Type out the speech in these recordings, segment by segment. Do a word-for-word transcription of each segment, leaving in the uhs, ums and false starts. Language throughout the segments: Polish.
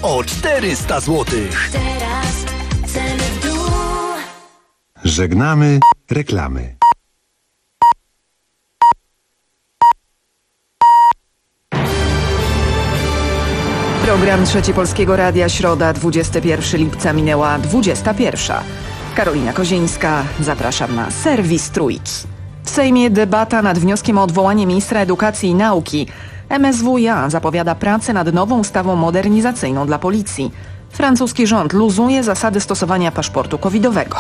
o czterysta złotych. Teraz ceny w dół. Żegnamy reklamy. Program Trzeci Polskiego Radia, środa, dwudziestego pierwszego lipca, minęła dwudziesta pierwsza. Karolina Kozińska, zapraszam na serwis Trójki. W Sejmie debata nad wnioskiem o odwołanie ministra edukacji i nauki. M S W iA zapowiada pracę nad nową ustawą modernizacyjną dla policji. Francuski rząd luzuje zasady stosowania paszportu covidowego.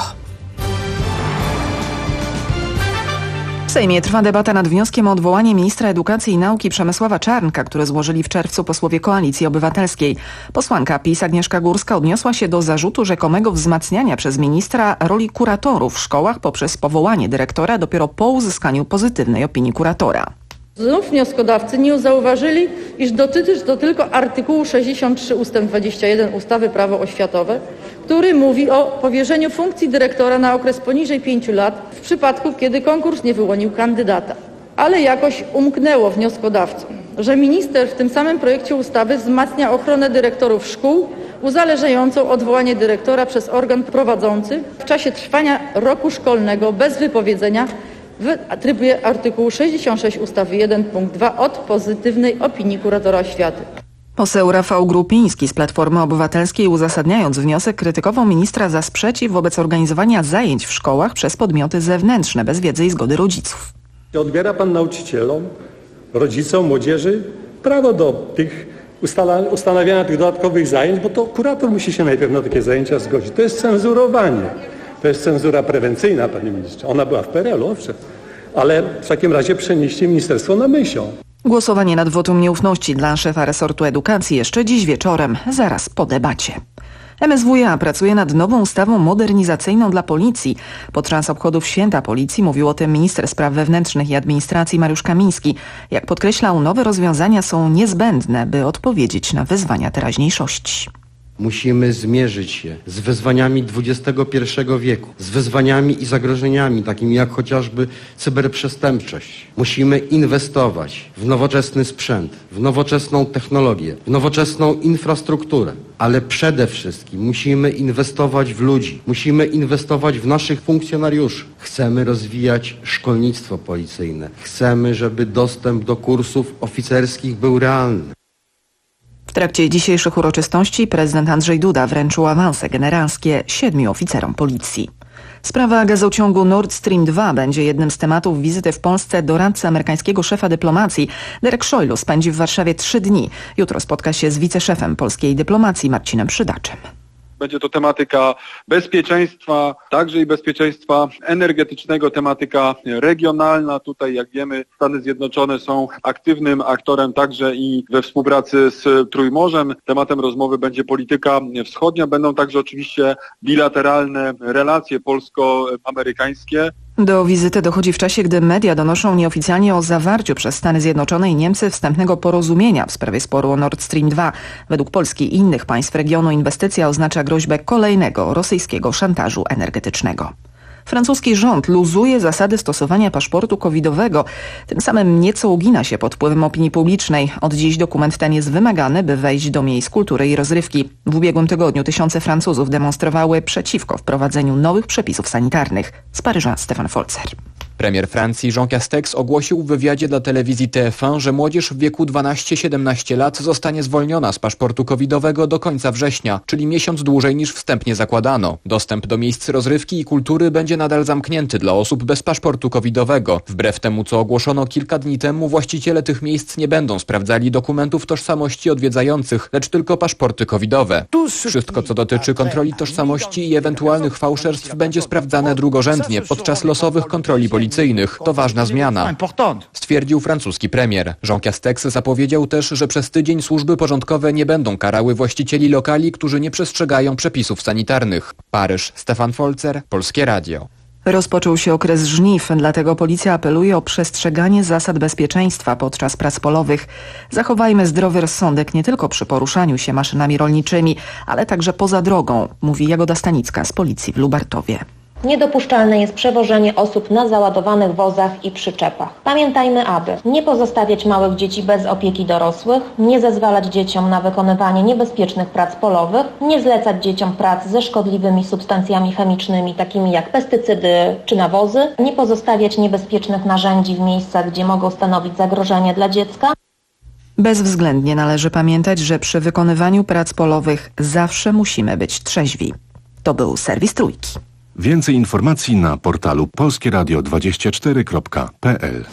W Sejmie trwa debata nad wnioskiem o odwołanie ministra edukacji i nauki Przemysława Czarnka, który złożyli w czerwcu posłowie Koalicji Obywatelskiej. Posłanka PiS Agnieszka Górska odniosła się do zarzutu rzekomego wzmacniania przez ministra roli kuratorów w szkołach poprzez powołanie dyrektora dopiero po uzyskaniu pozytywnej opinii kuratora. Znów wnioskodawcy nie zauważyli, iż dotyczy to tylko artykułu sześćdziesiąt trzy ustęp dwadzieścia jeden ustawy Prawo oświatowe, który mówi o powierzeniu funkcji dyrektora na okres poniżej pięciu lat w przypadku, kiedy konkurs nie wyłonił kandydata. Ale jakoś umknęło wnioskodawcom, że minister w tym samym projekcie ustawy wzmacnia ochronę dyrektorów szkół, uzależniającą odwołanie dyrektora przez organ prowadzący w czasie trwania roku szkolnego bez wypowiedzenia w trybie artykułu sześćdziesiąt sześć ustawy jeden punkt dwa od pozytywnej opinii kuratora oświaty. Poseł Rafał Grupiński z Platformy Obywatelskiej, uzasadniając wniosek, krytykował ministra za sprzeciw wobec organizowania zajęć w szkołach przez podmioty zewnętrzne bez wiedzy i zgody rodziców. Odbiera pan nauczycielom, rodzicom, młodzieży prawo do tych ustala- ustanawiania tych dodatkowych zajęć, bo to kurator musi się najpierw na takie zajęcia zgodzić. To jest cenzurowanie. To jest cenzura prewencyjna, panie ministrze. Ona była w P R L u, owszem, ale w takim razie przenieście ministerstwo na Myśą. Głosowanie nad wotum nieufności dla szefa resortu edukacji jeszcze dziś wieczorem, zaraz po debacie. M S W iA pracuje nad nową ustawą modernizacyjną dla policji. Podczas obchodów Święta Policji mówił o tym minister spraw wewnętrznych i administracji Mariusz Kamiński. Jak podkreślał, nowe rozwiązania są niezbędne, by odpowiedzieć na wyzwania teraźniejszości. Musimy zmierzyć się z wyzwaniami dwudziestego pierwszego wieku, z wyzwaniami i zagrożeniami, takimi jak chociażby cyberprzestępczość. Musimy inwestować w nowoczesny sprzęt, w nowoczesną technologię, w nowoczesną infrastrukturę, ale przede wszystkim musimy inwestować w ludzi, musimy inwestować w naszych funkcjonariuszy. Chcemy rozwijać szkolnictwo policyjne, chcemy, żeby dostęp do kursów oficerskich był realny. W trakcie dzisiejszych uroczystości prezydent Andrzej Duda wręczył awanse generalskie siedmiu oficerom policji. Sprawa gazociągu Nord Stream dwa będzie jednym z tematów wizyty w Polsce doradcy amerykańskiego szefa dyplomacji. Derek Szojlu spędzi w Warszawie trzy dni. Jutro spotka się z wiceszefem polskiej dyplomacji Marcinem Przydaczem. Będzie to tematyka bezpieczeństwa, także i bezpieczeństwa energetycznego, tematyka regionalna. Tutaj, jak wiemy, Stany Zjednoczone są aktywnym aktorem także i we współpracy z Trójmorzem. Tematem rozmowy będzie polityka wschodnia. Będą także oczywiście bilateralne relacje polsko-amerykańskie. Do wizyty dochodzi w czasie, gdy media donoszą nieoficjalnie o zawarciu przez Stany Zjednoczone i Niemcy wstępnego porozumienia w sprawie sporu o Nord Stream dwa. Według Polski i innych państw regionu inwestycja oznacza groźbę kolejnego rosyjskiego szantażu energetycznego. Francuski rząd luzuje zasady stosowania paszportu covidowego. Tym samym nieco ugina się pod wpływem opinii publicznej. Od dziś dokument ten jest wymagany, by wejść do miejsc kultury i rozrywki. W ubiegłym tygodniu tysiące Francuzów demonstrowały przeciwko wprowadzeniu nowych przepisów sanitarnych. Z Paryża Stefan Folzer. Premier Francji Jean Castex ogłosił w wywiadzie dla telewizji T F jeden, że młodzież w wieku dwanaście siedemnaście lat zostanie zwolniona z paszportu covidowego do końca września, czyli miesiąc dłużej niż wstępnie zakładano. Dostęp do miejsc rozrywki i kultury będzie nadal zamknięty dla osób bez paszportu covidowego. Wbrew temu, co ogłoszono kilka dni temu, właściciele tych miejsc nie będą sprawdzali dokumentów tożsamości odwiedzających, lecz tylko paszporty covidowe. Wszystko, co dotyczy kontroli tożsamości i ewentualnych fałszerstw, będzie sprawdzane drugorzędnie podczas losowych kontroli policyjnych. To ważna zmiana, stwierdził francuski premier. Jean Castex zapowiedział też, że przez tydzień służby porządkowe nie będą karały właścicieli lokali, którzy nie przestrzegają przepisów sanitarnych. Paryż, Stefan Folzer, Polskie Radio. Rozpoczął się okres żniw, dlatego policja apeluje o przestrzeganie zasad bezpieczeństwa podczas prac polowych. Zachowajmy zdrowy rozsądek nie tylko przy poruszaniu się maszynami rolniczymi, ale także poza drogą, mówi Jagoda Stanicka z policji w Lubartowie. Niedopuszczalne jest przewożenie osób na załadowanych wozach i przyczepach. Pamiętajmy, aby nie pozostawiać małych dzieci bez opieki dorosłych, nie zezwalać dzieciom na wykonywanie niebezpiecznych prac polowych, nie zlecać dzieciom prac ze szkodliwymi substancjami chemicznymi, takimi jak pestycydy czy nawozy, nie pozostawiać niebezpiecznych narzędzi w miejscach, gdzie mogą stanowić zagrożenie dla dziecka. Bezwzględnie należy pamiętać, że przy wykonywaniu prac polowych zawsze musimy być trzeźwi. To był serwis Trójki. Więcej informacji na portalu polskie radio dwadzieścia cztery kropka p l.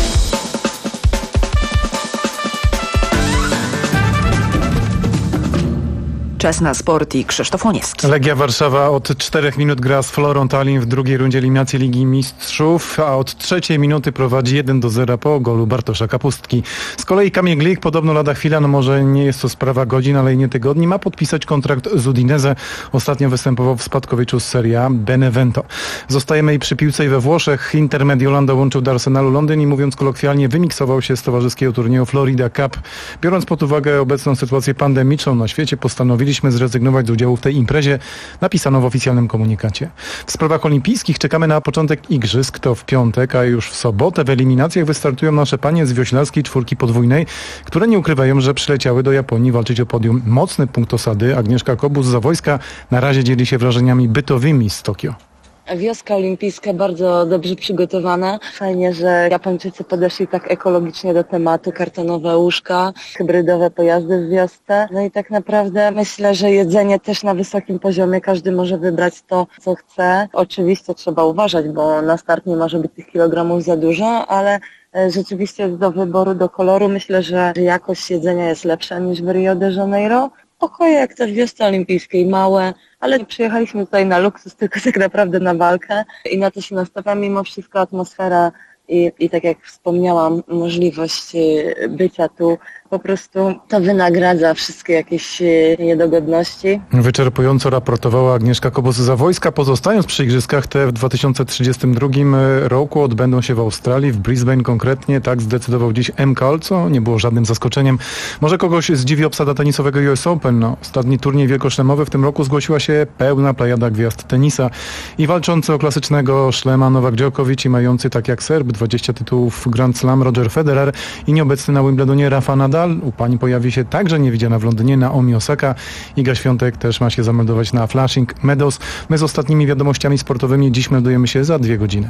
Czas na sport i Krzysztof Oniewski. Legia Warszawa od czterech minut gra z Florą Tallinn w drugiej rundzie eliminacji Ligi Mistrzów, a od trzeciej minuty prowadzi jeden do zera po golu Bartosza Kapustki. Z kolei Kamil Glik podobno lada chwila, no może nie jest to sprawa godzin, ale i nie tygodni, ma podpisać kontrakt z Udinese. Ostatnio występował w spadkowiczu z Serie A Benevento. Zostajemy i przy piłce i we Włoszech. Inter Mediolan dołączył do Arsenalu Londyn i mówiąc kolokwialnie wymiksował się z towarzyskiego turnieju Florida Cup. Biorąc pod uwagę obecną sytuację pandemiczną na świecie, postanowili zrezygnować z udziału w tej imprezie, napisano w oficjalnym komunikacie. W sprawach olimpijskich czekamy na początek igrzysk, to w piątek, a już w sobotę w eliminacjach wystartują nasze panie z wioślarskiej czwórki podwójnej, które nie ukrywają, że przyleciały do Japonii walczyć o podium. Mocny punkt osady. Agnieszka Kobus z Zawojska na razie dzieli się wrażeniami bytowymi z Tokio. Wioska olimpijska bardzo dobrze przygotowana. Fajnie, że Japończycy podeszli tak ekologicznie do tematu. Kartonowe łóżka, hybrydowe pojazdy w wiosce. No i tak naprawdę myślę, że jedzenie też na wysokim poziomie. Każdy może wybrać to, co chce. Oczywiście trzeba uważać, bo na start nie może być tych kilogramów za dużo, ale rzeczywiście do wyboru, do koloru myślę, że jakość jedzenia jest lepsza niż w Rio de Janeiro. Pokoje jak te w wiosce olimpijskiej, małe, ale nie przyjechaliśmy tutaj na luksus, tylko tak naprawdę na walkę i na to się nastawa mimo wszystko atmosfera i, i tak jak wspomniałam, możliwość bycia tu po prostu to wynagradza wszystkie jakieś niedogodności. Wyczerpująco raportowała Agnieszka Kobus z Zawojska. Pozostając przy igrzyskach, te w dwa tysiące trzydziestym drugim roku odbędą się w Australii, w Brisbane konkretnie. Tak zdecydował dziś M. Cole, co nie było żadnym zaskoczeniem. Może kogoś zdziwi obsada tenisowego U S Open. No, ostatni turniej wielkoszlemowy w tym roku zgłosiła się pełna plejada gwiazd tenisa. I walczący o klasycznego szlema Nowak Djokovic i mający tak jak Serb dwadzieścia tytułów Grand Slam Roger Federer i nieobecny na Wimbledonie Rafa Nadal. U pani pojawi się także niewidziana w Londynie Naomi Osaka. Iga Świątek też ma się zameldować na Flushing Meadows. My z ostatnimi wiadomościami sportowymi dziś meldujemy się za dwie godziny.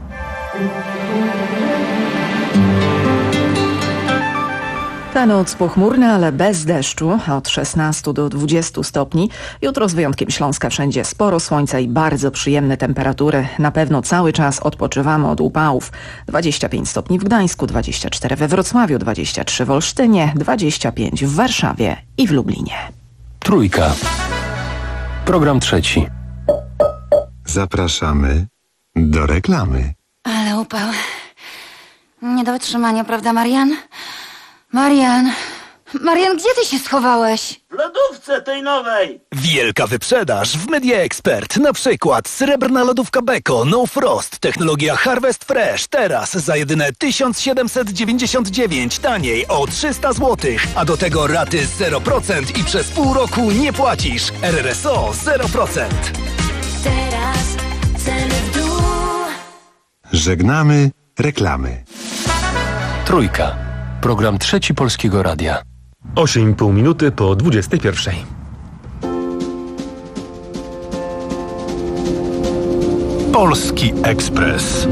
Ta noc pochmurna, ale bez deszczu, od szesnastu do dwudziestu stopni. Jutro z wyjątkiem Śląska wszędzie sporo słońca i bardzo przyjemne temperatury. Na pewno cały czas odpoczywamy od upałów. dwadzieścia pięć stopni w Gdańsku, dwadzieścia cztery we Wrocławiu, dwadzieścia trzy w Olsztynie, dwadzieścia pięć w Warszawie i w Lublinie. Trójka. Program trzeci. Zapraszamy do reklamy. Ale upał. Nie do wytrzymania, prawda, Marian? Marian, Marian, gdzie ty się schowałeś? W lodówce tej nowej. Wielka wyprzedaż w Media Expert. Na przykład srebrna lodówka Beko No Frost. Technologia Harvest Fresh. Teraz za jedyne tysiąc siedemset dziewięćdziesiąt dziewięć. Taniej o trzysta złotych. A do tego raty zero procent i przez pół roku nie płacisz. R R S O zero procent. Teraz ceny w dół. Żegnamy reklamy. Trójka. Program trzeci Polskiego Radia. osiem i pół minuty po dwudziestej pierwszej. Polski Ekspres.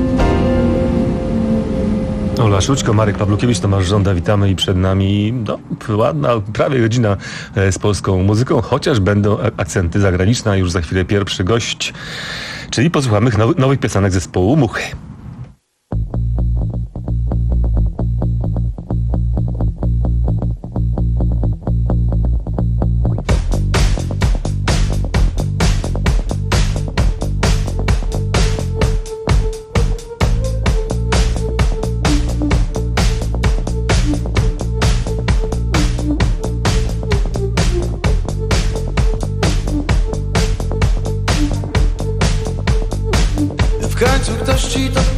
Ola Szućko, Marek Pawlukiewicz, Tomasz Żąda, witamy i przed nami no, ładna, prawie godzina z polską muzyką, chociaż będą akcenty zagraniczne, a już za chwilę pierwszy gość, czyli posłuchamy nowych, nowych piosenek zespołu Muchy. W końcu ktoś ci to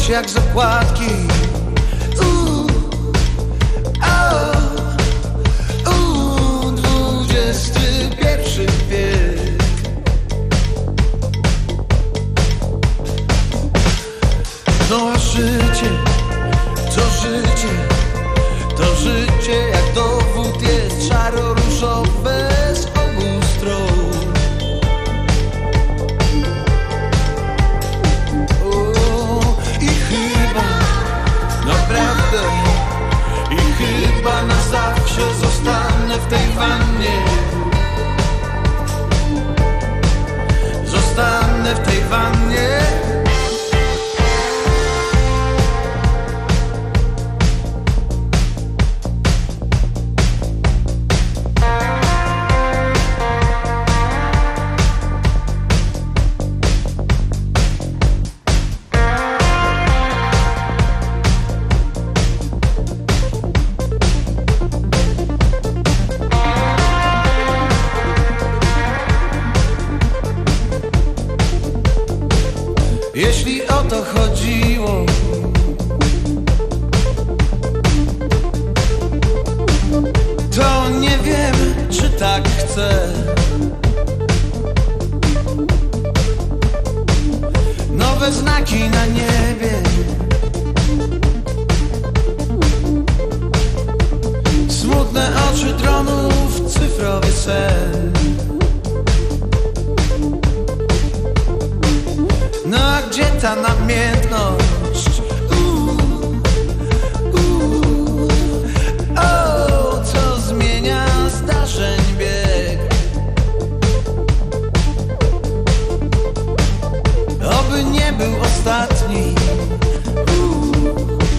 czuć jak zakładki. Uuu, o, uuu, dwudziesty pierwszy wiek. No a życie, to życie, to życie jak dowód jest szaro-różowe z obu stron. I chyba, naprawdę, i chyba na zawsze zostanę w tej wannie. Zostanę w tej wannie. Jeśli o to chodziło, to nie wiem, czy tak chcę. Nowe znaki na niebie, smutne oczy dronów, cyfrowy sen. No a gdzie ta namiętność? Uuu, uuu, o, co zmienia zdarzeń bieg? Oby nie był ostatni. Uuu,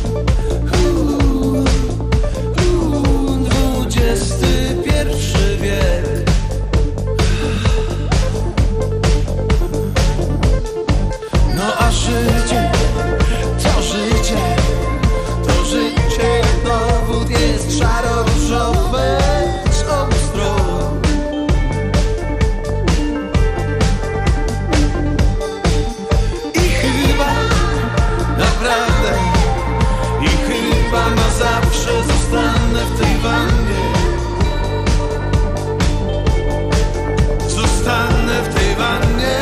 uuu, uuu, dwudziesty pierwszy wiek. No a życie, to życie, to życie jak dowód jest szaro-różowe z obu stron. I chyba, naprawdę, i chyba na zawsze zostanę w tej wannie. Zostanę w tej wannie.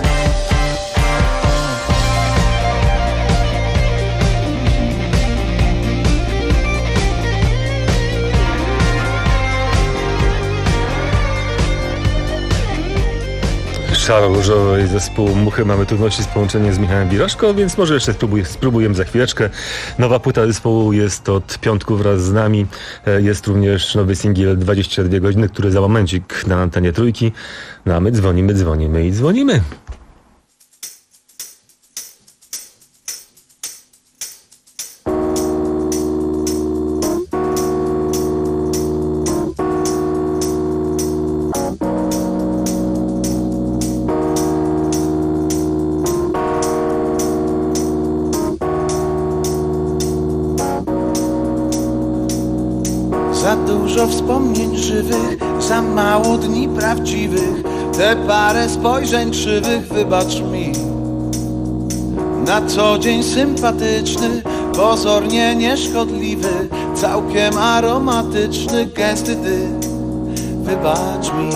Szaro-różowy zespół Muchy. Mamy trudności z połączeniem z Michałem Biroszko, więc może jeszcze spróbuj, spróbujemy za chwileczkę. Nowa płyta zespołu jest od piątku wraz z nami. Jest również nowy singiel dwadzieścia dwie godziny, który za momencik na antenie Trójki. No a my dzwonimy, dzwonimy i dzwonimy. Za dużo wspomnień żywych, za mało dni prawdziwych. Te parę spojrzeń krzywych, wybacz mi. Na co dzień sympatyczny, pozornie nieszkodliwy, całkiem aromatyczny, gęsty dym, wybacz mi.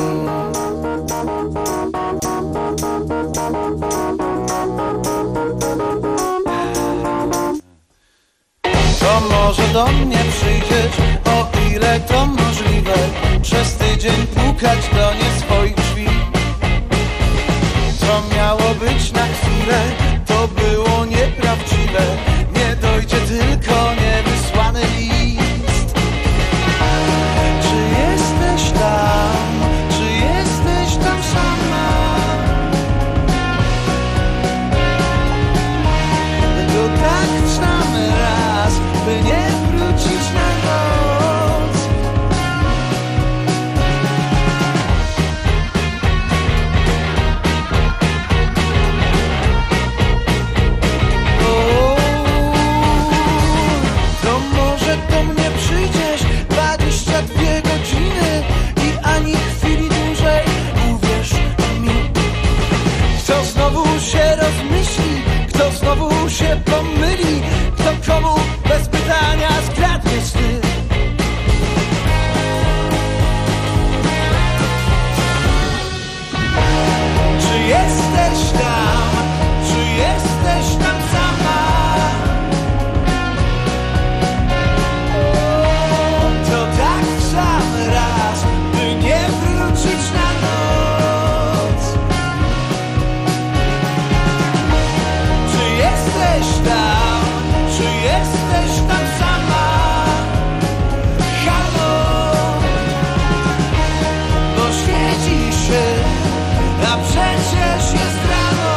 To może do mnie przyjdzieć, o ile to możliwe, przez tydzień pukać do nie swoich drzwi. To miało być na chwilę, to było nieprawdziwe, nie dojdzie tylko niewysłany list. Czy jesteś tam, czy jesteś tam sama? To tak znamy raz, by nie wrócić na noc. O, to może do mnie przyjdziesz dwadzieścia dwie godziny i ani chwili dłużej, uwierz mi. Kto znowu się rozmyśli, kto znowu się pomyli, komu bez pytania skradniesz ty. Czy jesteś tam, czy jesteś tam sama? To tak w sam raz, by nie wrócić na noc. Czy jesteś tam, czy jesteś tam sama? Halo, bo świeci się, a przecież jest rano.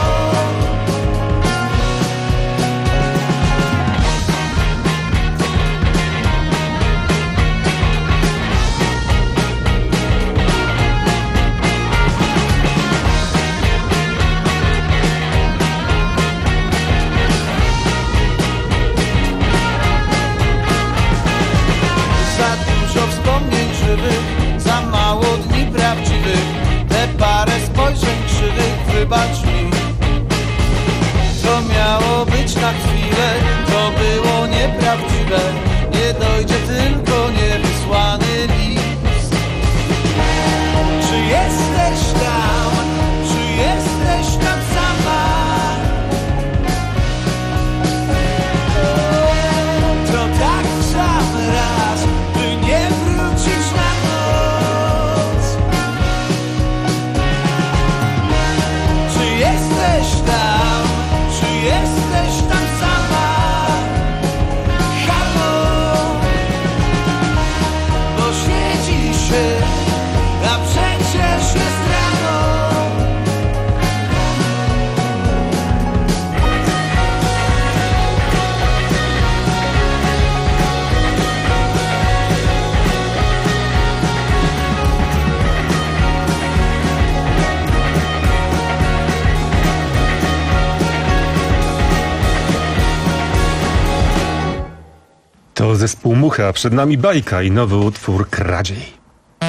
Za dużo wspomnień żywych, za mało dni prawdziwych, te parę spojrzeń krzywych, wybacz mi. To miało być na chwilę, to było nieprawdziwe, nie dojdzie tylko niewysłany list. Czy jesteś tam, czy jesteś tam sama? To tak w sam raz, by nie wrócić na noc. Czy jesteś tam, czy jesteś tam sama? Halo, bo świeci się, a przecież jest rano. To zespół Mucha, przed nami bajka i nowy utwór Kradziej.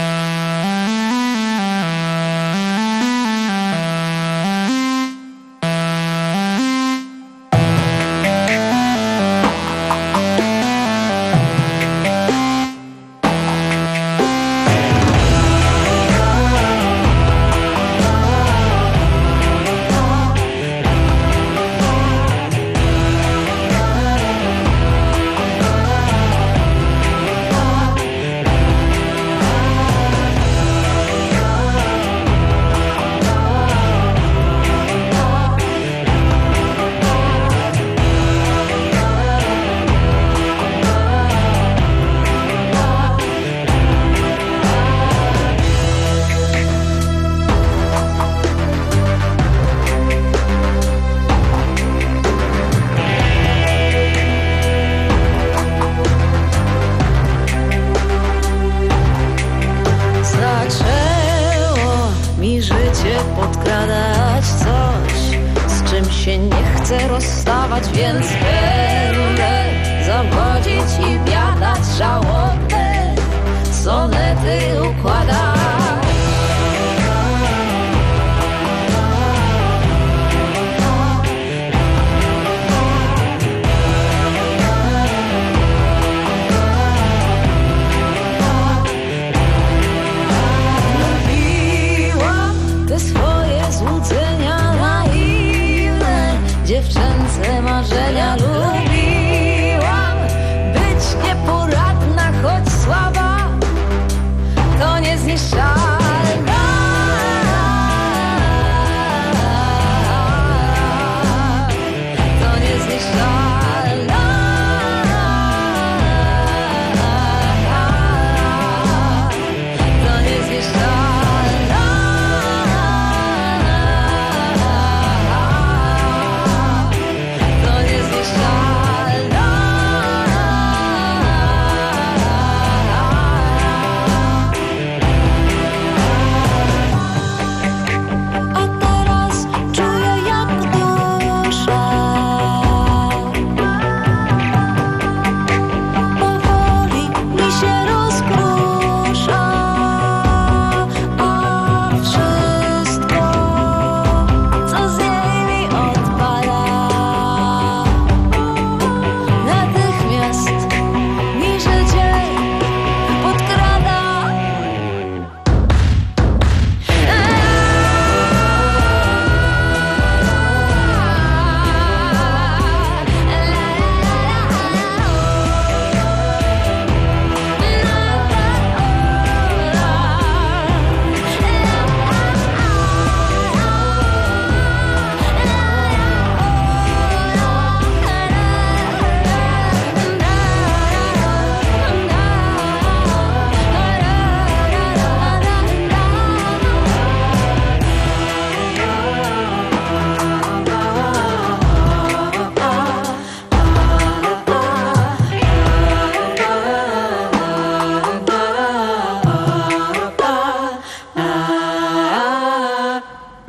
Zaczęło mi życie podkradać coś, z czym się nie chcę rozstawać, więc będę zawodzić i biadać żałobne sonety układać. Dziewczęce marzenia lubiłam, być nieporadna, choć słaba, to nie zniszczała.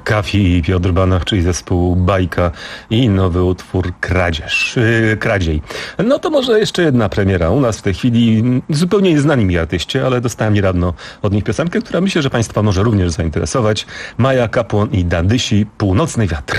Kafi i Piotr Banach, czyli zespół Bajka i nowy utwór Kradzież, yy, Kradziej. No to może jeszcze jedna premiera u nas w tej chwili, zupełnie nieznani mi artyści, ale dostałem niedawno od nich piosenkę, która myślę, że Państwa może również zainteresować. Maja Kapłon i Dandysi, Północny wiatr.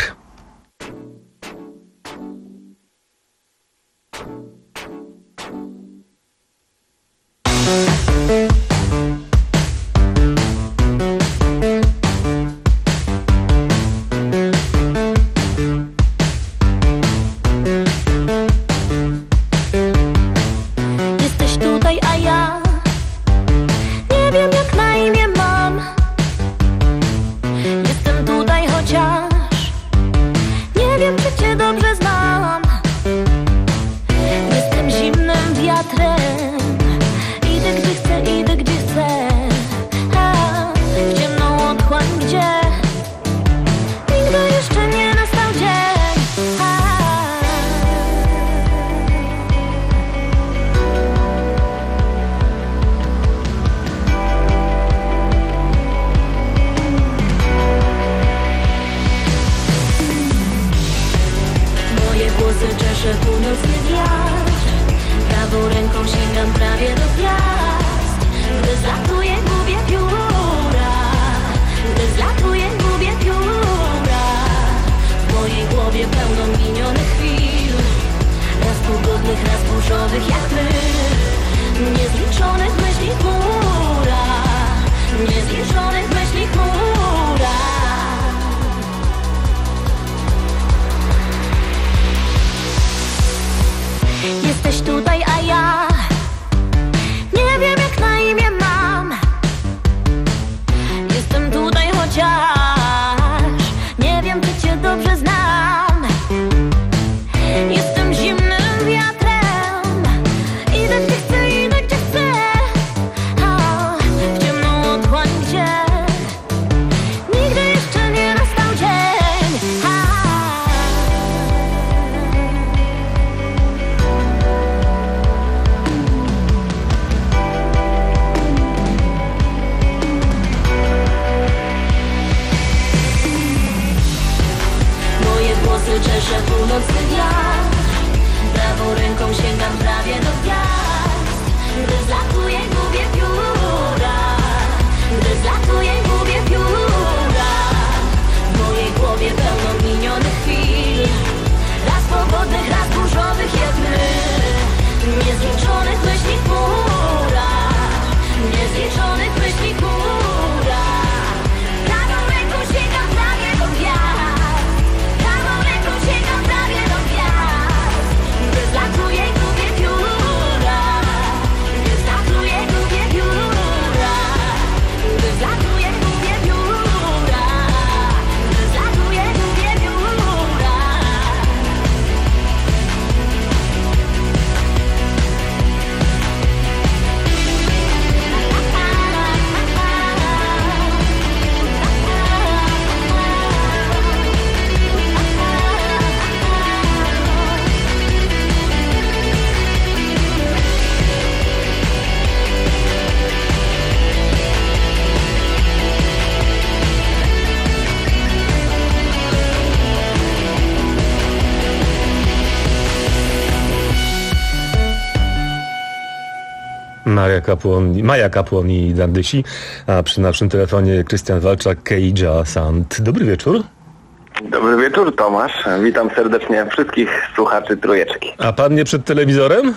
Maja Kapłon, Maja Kapłon i Dandysi, a przy naszym telefonie Krystian Walczak, Keija Sound. Dobry wieczór. Dobry wieczór, Tomasz. Witam serdecznie wszystkich słuchaczy Trójeczki. A pan nie przed telewizorem?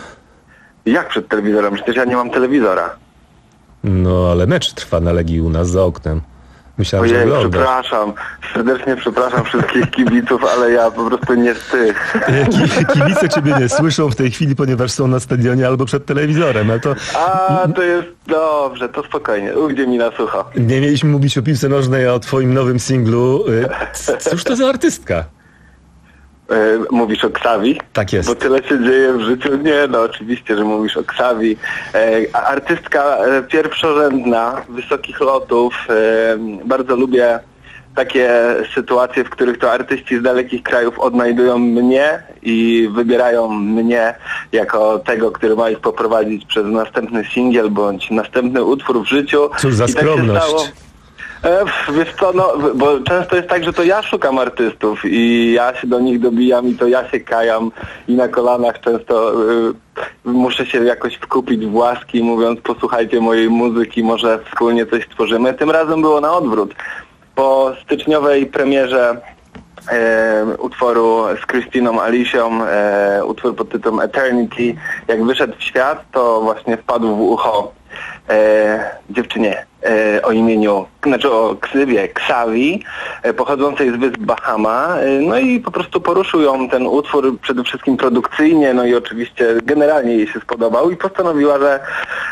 Jak przed telewizorem? Przecież ja nie mam telewizora. No, ale mecz trwa na Legii u nas za oknem. Myślałem, Ojej, że oglądasz. przepraszam. Serdecznie przepraszam wszystkich kibiców, ale ja po prostu nie z tych. Kibice ciebie nie słyszą w tej chwili, ponieważ są na stadionie albo przed telewizorem, ale to... A, to jest dobrze, to spokojnie. Ujdzie mi na sucho. Nie mieliśmy mówić o piłce nożnej, a o twoim nowym singlu. Cóż to za artystka? Mówisz o Xavi? Tak jest. Bo tyle się dzieje w życiu. Nie, no oczywiście, że mówisz o Xavi. E, artystka e, pierwszorzędna, wysokich lotów. E, bardzo lubię takie sytuacje, w których to artyści z dalekich krajów odnajdują mnie i wybierają mnie jako tego, który ma ich poprowadzić przez następny singiel bądź następny utwór w życiu. Cóż za I skromność. Tak się stało. E, wiesz co, no, bo często jest tak, że to ja szukam artystów i ja się do nich dobijam i to ja się kajam i na kolanach często y, muszę się jakoś wkupić w łaski, mówiąc posłuchajcie mojej muzyki, może wspólnie coś stworzymy. Tym razem było na odwrót. Po styczniowej premierze e, utworu z Christiną Alicią, e, utwór pod tytułem Eternity, jak wyszedł w świat, to właśnie wpadł w ucho e, dziewczynie e, o imieniu, znaczy o ksywie Xavi, e, pochodzącej z wysp Bahama, e, no i po prostu poruszył ją ten utwór przede wszystkim produkcyjnie, no i oczywiście generalnie jej się spodobał i postanowiła, że,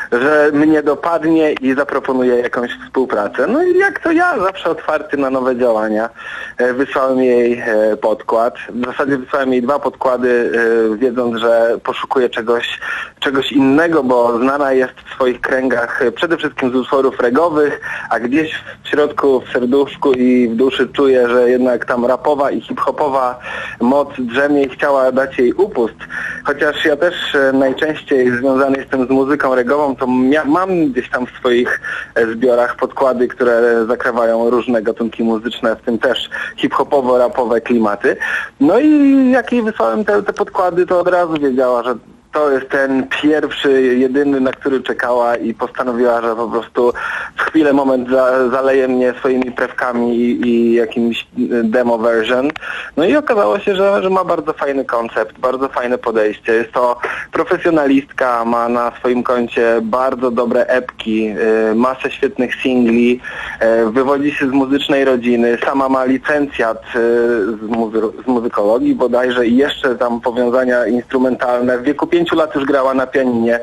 że mnie dopadnie i zaproponuje jakąś współpracę. No i jak to ja, zawsze otwarty na nowe działania, e, wysłałem jej e, podkład, w zasadzie wysłałem jej dwa podkłady, e, wiedząc, że poszukuję czegoś, czegoś innego, bo znana jest w swoich kręgach e, przede wszystkim z utworów regowych, a gdzieś w środku, w serduszku i w duszy czuję, że jednak tam rapowa i hip-hopowa moc drzemie i chciała dać jej upust. Chociaż ja też e, najczęściej związany jestem z muzyką regową, to mia- mam gdzieś tam w swoich e, zbiorach podkłady, które zakrawają różne gatunki muzyczne, w tym też hip-hopowo-rapowe klimaty. No i jak jej wysłałem te, te podkłady, to od razu wiedziała, że to jest ten pierwszy, jedyny, na który czekała i postanowiła, że po prostu w chwilę, moment za, zaleje mnie swoimi prewkami i, i jakimś demo version. No i okazało się, że, że ma bardzo fajny koncept, bardzo fajne podejście. Jest to profesjonalistka, ma na swoim koncie bardzo dobre epki, y, masę świetnych singli, y, wywodzi się z muzycznej rodziny, sama ma licencjat y, z, muzy- z muzykologii bodajże i jeszcze tam powiązania instrumentalne. W wieku pięciu lat już grała na pianinie,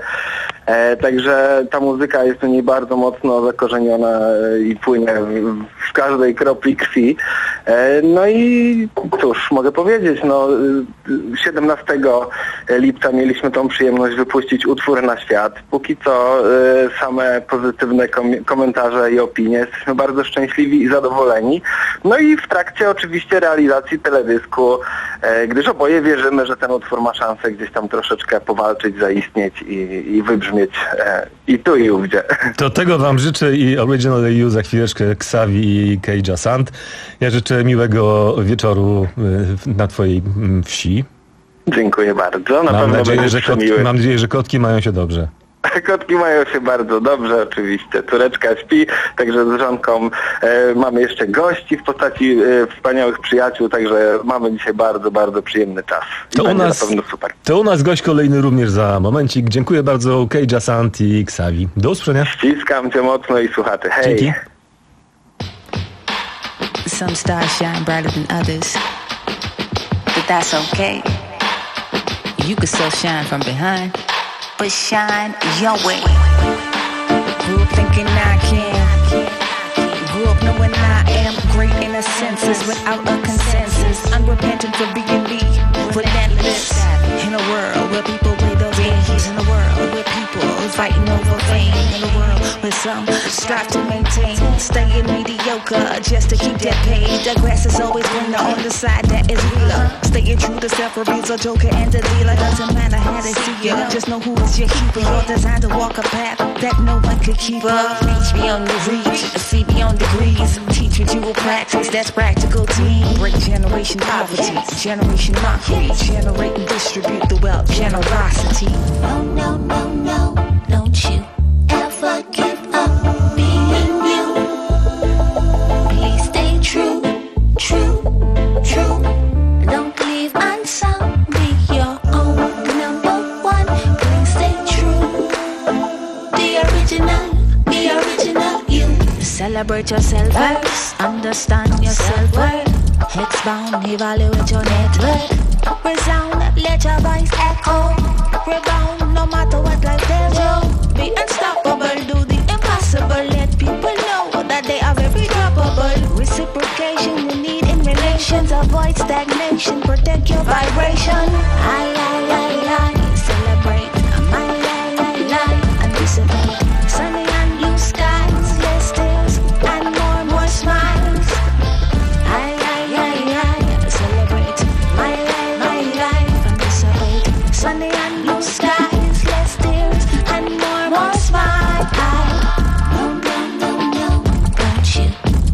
e, także ta muzyka jest u niej bardzo mocno zakorzeniona e, i płynie w, w każdej kropli krwi. E, no i cóż, mogę powiedzieć, no siedemnastego lipca mieliśmy tą przyjemność wypuścić utwór na świat. Póki co e, same pozytywne kom- komentarze i opinie. Jesteśmy bardzo szczęśliwi i zadowoleni. No i w trakcie oczywiście realizacji teledysku, e, gdyż oboje wierzymy, że ten utwór ma szansę gdzieś tam troszeczkę powalczyć, zaistnieć i, i wybrzmieć e, i tu i ówdzie. To tego wam życzę i Original You za chwileczkę Xavi i Keija Sant. Ja życzę miłego wieczoru na twojej wsi. Dziękuję bardzo. Na mam, pewno nadzieję, że kotki, mam nadzieję, że kotki mają się dobrze. Kotki mają się bardzo dobrze, oczywiście. Córeczka śpi, także z żonką e, mamy jeszcze gości w postaci e, wspaniałych przyjaciół, także mamy dzisiaj bardzo, bardzo przyjemny czas. To u, nas, na pewno super. to u nas gość kolejny również za momencik. Dziękuję bardzo Keija Sant i Xavi. Do usłyszenia. Ściskam cię mocno i słuchaty. Hej! Dzięki. Some stars shine brighter than others, but that's okay. You can still shine from behind, but shine your way. Grew up thinking I can, grew up knowing I am great in a senses, without a consensus, unrepentant for being me, relentless. In a world where people weigh those gains, in a world where people fighting over fame, in a world where some strive to maintain, staying mediocre just to keep that pay. The grass is always greener on the side that is realer. Staying true to self reveals a joker and a dealer. Doesn't matter how they see you, just know who is your keeper. You're designed to walk a path that no one could keep up. Reach beyond your reach, see beyond degrees. Teach what you will practice, that's practical team. Break generation poverty, generation mockery. Generate and distribute the wealth, generosity. No, no, no, no, don't you ever give up being you. Please stay true, true, true. Don't believe on some, be your own number one. Please stay true. The original, the original you. Celebrate yourself first, understand your self-worth. Expound, evaluate your network. Resound, let your voice echo. Rebound, no matter what life tells you. Be unstoppable, do the impossible. Let people know that they are very droppable. Reciprocation you need in relations. Avoid stagnation, protect your vibration. I, I, I, I, celebrate. My, I, I, I, anticipate. Sunny and blue skies, less tears and more, more smiles. I, I, I, I, celebrate. My life, my life, anticipate. Sunny and blue skies, less tears and more, more smiles. No, no, no, no, don't you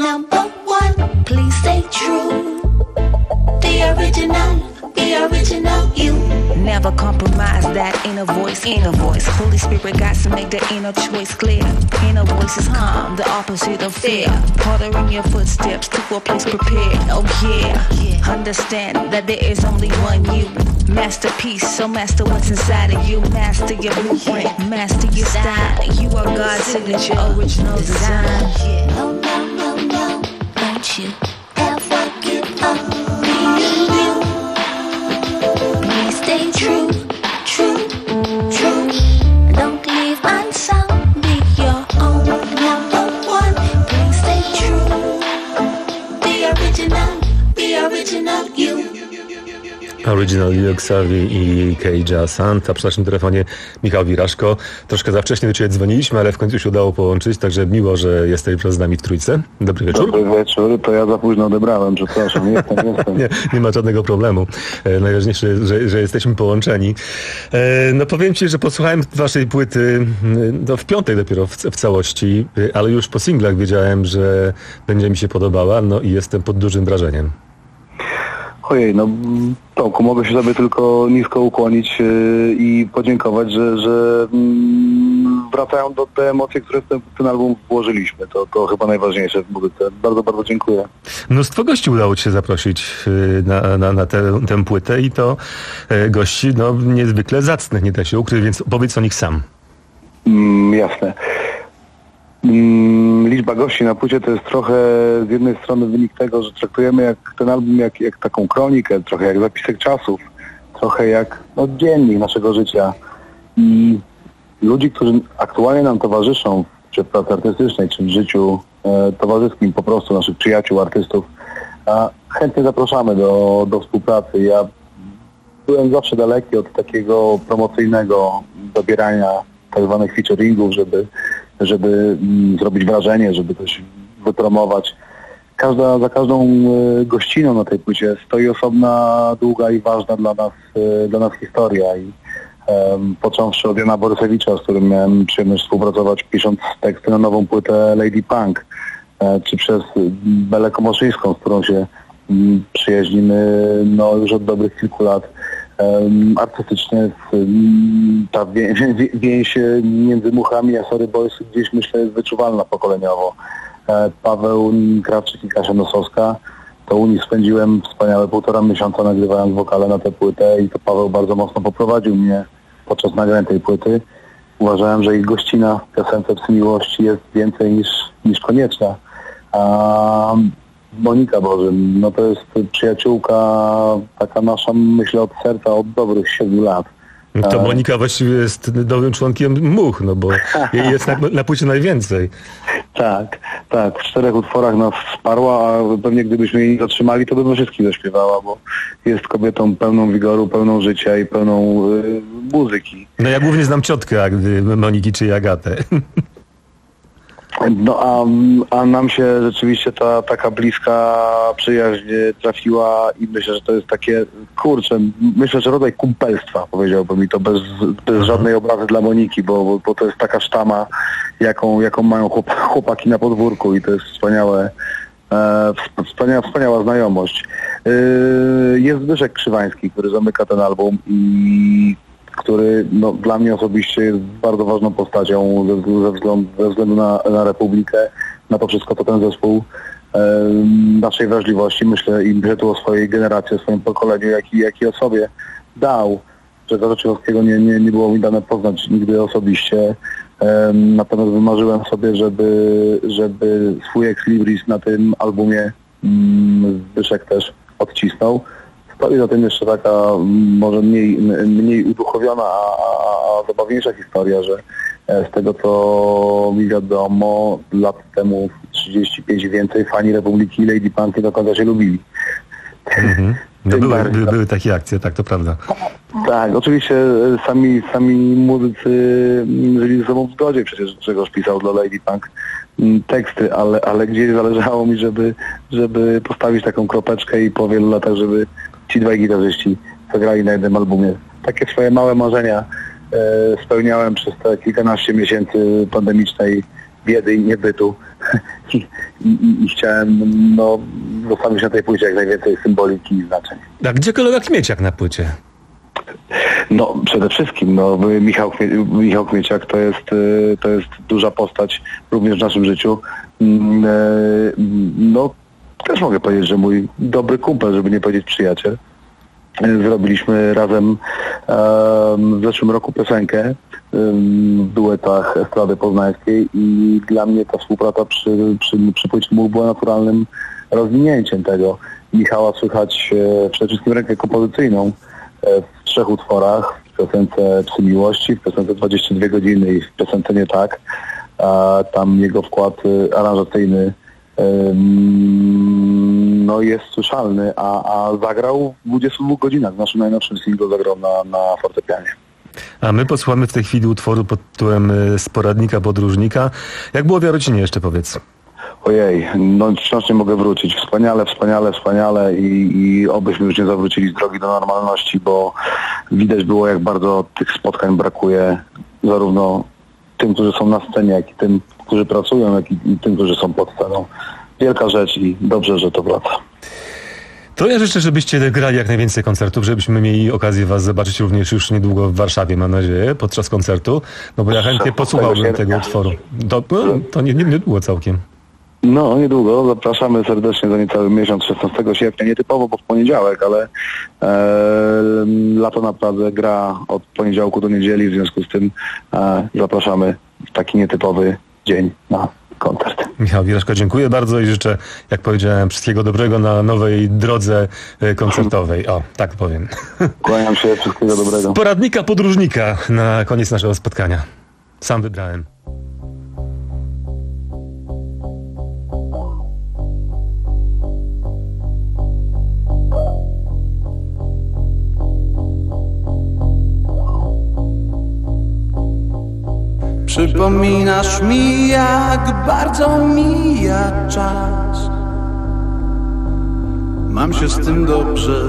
number one. Please stay true. The original, the original you. Never compromise that inner voice, inner voice. Holy Spirit got to make the inner choice clear. Inner voice is calm, the opposite of fear. Ordering your footsteps to a place prepared. Oh yeah, understand that there is only one you. Masterpiece, so master what's inside of you. Master your blueprint, master your style. You are God's signature, original design. No, no, no, no, don't you ever give up being you. Please stay true, true, true. Don't leave unsound, be your own number one. Please stay true. The original, the original you. Original You, Xavi i Keija Santa. Przy naszym telefonie Michał Wiraszko. Troszkę za wcześnie do Ciebie dzwoniliśmy, ale w końcu się udało połączyć, także miło, że jesteś z nami w trójce. Dobry wieczór. Dobry wieczór, to ja za późno odebrałem, przepraszam, jestem, jestem. nie, nie ma żadnego problemu. E, najważniejsze, że, że jesteśmy połączeni. E, no powiem Ci, że posłuchałem Waszej płyty no, w piątek dopiero w, w całości, ale już po singlach wiedziałem, że będzie mi się podobała, no i jestem pod dużym wrażeniem. Ojej, no Tomku, mogę się sobie tylko nisko ukłonić yy, i podziękować, że, że yy, wracają do te emocje, które w ten, ten album włożyliśmy. To, to chyba najważniejsze w muzyce. Bardzo, bardzo dziękuję. Mnóstwo gości udało Ci się zaprosić yy, na, na, na tę, tę płytę i to yy, gości no, niezwykle zacnych, nie da się ukryć, więc opowiedz o nich sam. Mm, jasne. Liczba gości na płycie to jest trochę z jednej strony wynik tego, że traktujemy jak ten album jak, jak taką kronikę, trochę jak zapisek czasów, trochę jak no, dziennik naszego życia. I ludzi, którzy aktualnie nam towarzyszą, czy w pracy artystycznej, czy w życiu e, towarzyskim, po prostu naszych przyjaciół, artystów, a chętnie zapraszamy do, do współpracy. Ja byłem zawsze daleki od takiego promocyjnego dobierania tak zwanych featuringów, żeby żeby mm, zrobić wrażenie, żeby coś wypromować. Każda, za każdą y, gościną na tej płycie stoi osobna, długa i ważna dla nas, y, dla nas historia. I um, począwszy od Jana Borysewicza, z którym miałem przyjemność współpracować, pisząc teksty na nową płytę Lady Punk, e, czy przez Belę Komoszyńską, z którą się m, przyjaźnimy no, już od dobrych kilku lat. Um, artystycznie um, ta wie, wie, więź między Muchami a Sorry Boys gdzieś myślę jest wyczuwalna pokoleniowo. E, Paweł Krawczyk i Kasia Nosowska, to u nich spędziłem wspaniałe półtora miesiąca nagrywając wokale na tę płytę i to Paweł bardzo mocno poprowadził mnie podczas nagrania tej płyty. Uważałem, że ich gościna w piosence Psy Miłości jest więcej niż, niż konieczna. A Monika Bożym, no to jest przyjaciółka taka nasza, myślę, od serca, od dobrych siedmiu lat. To Monika właściwie jest nowym członkiem Much, no bo jej jest na, na płycie najwięcej. Tak, tak. W czterech utworach nas wsparła, a pewnie gdybyśmy jej nie zatrzymali, to by we wszystkich zaśpiewała, bo jest kobietą pełną wigoru, pełną życia i pełną y, muzyki. No ja głównie znam ciotkę Moniki czy Agatę. No a, a nam się rzeczywiście ta taka bliska przyjaźń trafiła i myślę, że to jest takie, kurczę, myślę, że rodzaj kumpelstwa, powiedziałbym, i to bez, bez żadnej obrazy dla Moniki, bo, bo, bo to jest taka sztama, jaką, jaką mają chłop, chłopaki na podwórku i to jest wspaniałe, e, wspaniała, wspaniała znajomość. E, jest Zbyszek Krzywański, który zamyka ten album i który no, dla mnie osobiście jest bardzo ważną postacią ze, ze względu, ze względu na, na Republikę, na to wszystko, co ten zespół e, naszej wrażliwości, myślę, i myślę tu o swojej generacji, o swoim pokoleniu, jak i, jak i o sobie dał. Grzegorza Czychowskiego nie, nie, nie było mi dane poznać nigdy osobiście, e, natomiast wymarzyłem sobie, żeby, żeby swój ex libris na tym albumie mm, Zbyszek też odcisnął. Stoi za tym jeszcze taka może mniej, mniej uduchowiona, a, a, a zabawniejsza historia, że z tego co mi wiadomo, lat temu trzydzieści pięć i więcej fani Republiki i Lady Punk do końca się lubili. Mhm. No były, były, były takie akcje, tak, to prawda. Tak, oczywiście sami, sami muzycy żyli ze sobą w zgodzie, przecież Grzegorz pisał dla Lady Punk teksty, ale, ale gdzieś zależało mi, żeby, żeby postawić taką kropeczkę i po wielu latach, żeby ci dwaj gitarzyści zagrali na jednym albumie. Takie swoje małe marzenia e, spełniałem przez te kilkanaście miesięcy pandemicznej biedy i niebytu. I, i, I chciałem no, zostawić na tej płycie jak najwięcej symboliki i znaczeń. A gdzie kolega Kmieciak na płycie? No przede wszystkim no, Michał, Kmie, Michał Kmieciak to jest, to jest duża postać również w naszym życiu. No też mogę powiedzieć, że mój dobry kumpel, żeby nie powiedzieć przyjaciel. Zrobiliśmy razem w zeszłym roku piosenkę w duetach Estrady Poznańskiej i dla mnie ta współpraca przy, przy, przy płycie M U była naturalnym rozwinięciem tego. Michała słychać przede wszystkim rękę kompozycyjną w trzech utworach, w piosence Psy Miłości, w piosence dwadzieścia dwie godziny i w piosence Nie tak. A tam jego wkład aranżacyjny no jest słyszalny, a, a zagrał w dwudziestu dwóch godzinach. W naszym najnowszym singlu zagrał na, na fortepianie. A my posłuchamy w tej chwili utworu pod tytułem Z poradnika podróżnika. Jak było w Jarocinie jeszcze, powiedz? Ojej, no wciąż nie mogę wrócić. Wspaniale, wspaniale, wspaniale i, i obyśmy już nie zawrócili z drogi do normalności, bo widać było, jak bardzo tych spotkań brakuje zarówno tym, którzy są na scenie, jak i tym, którzy pracują, jak i, i tym, którzy są pod sceną. Wielka rzecz i dobrze, że to wraca. To ja życzę, żebyście grali jak najwięcej koncertów, żebyśmy mieli okazję was zobaczyć również już niedługo w Warszawie, mam nadzieję, podczas koncertu, no bo ja chętnie posłuchałbym tego utworu. To, no, to nie, nie, nie było całkiem. No, niedługo. Zapraszamy serdecznie za niecały miesiąc, szesnastego sierpnia. Nietypowo, bo w poniedziałek, ale e, Lato na Pradze gra od poniedziałku do niedzieli, w związku z tym e, zapraszamy w taki nietypowy dzień na koncert. Michał Wiraszko, dziękuję bardzo i życzę, jak powiedziałem, wszystkiego dobrego na nowej drodze koncertowej. O, tak powiem. Kłaniam się, wszystkiego dobrego. Z poradnika podróżnika na koniec naszego spotkania. Sam wybrałem. Przypominasz mi, jak bardzo mija czas. Mam się z tym dobrze.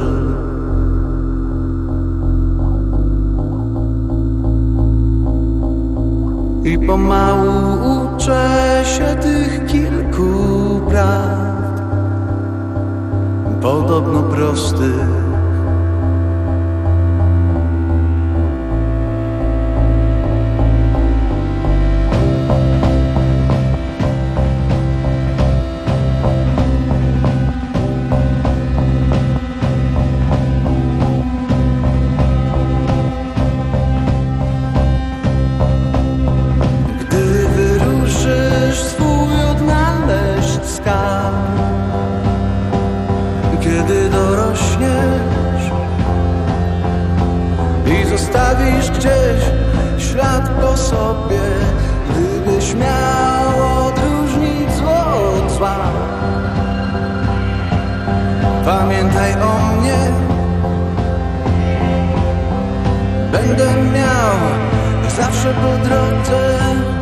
I pomału uczę się tych kilku prawd, podobno prostych. Zostawisz gdzieś ślad po sobie, gdybyś miał odróżnić zło od zła. Pamiętaj o mnie, będę miał zawsze po drodze.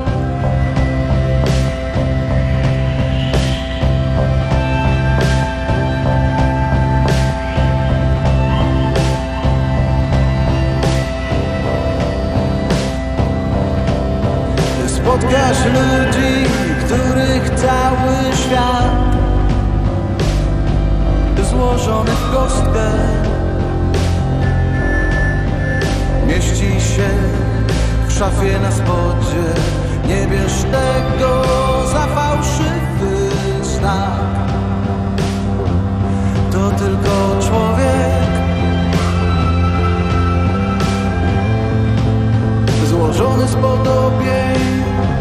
Spotkasz ludzi, których cały świat złożony w kostkę mieści się w szafie na spodzie. Nie bierz tego za fałszywy znak. To tylko człowiek złożony z podobieństw.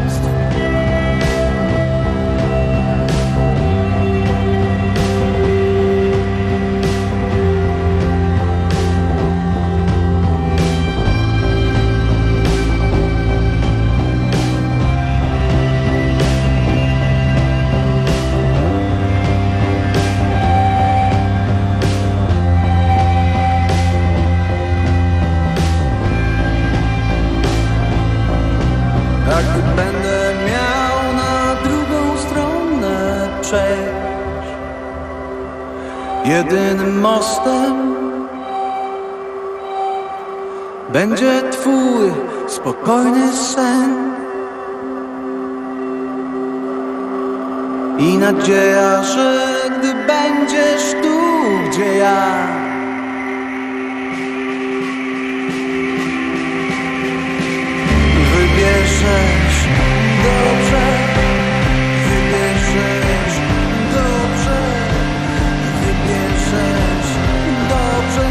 Będę miał na drugą stronę przejść jedynym mostem będzie twój spokojny sen. i nadzieja, że gdy będziesz tu, gdzie ja, wybierzesz dobrze, wybierzesz dobrze, wybierzesz dobrze,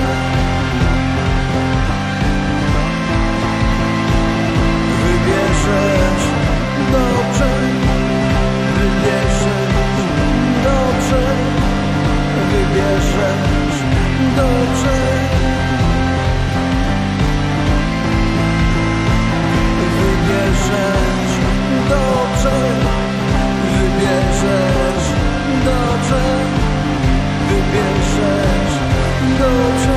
wybierzesz dobrze, wybierzesz dobrze, wybierzesz dobrze. Wybierzesz dobrze, wybierzesz dobrze, wybierzesz dobrze.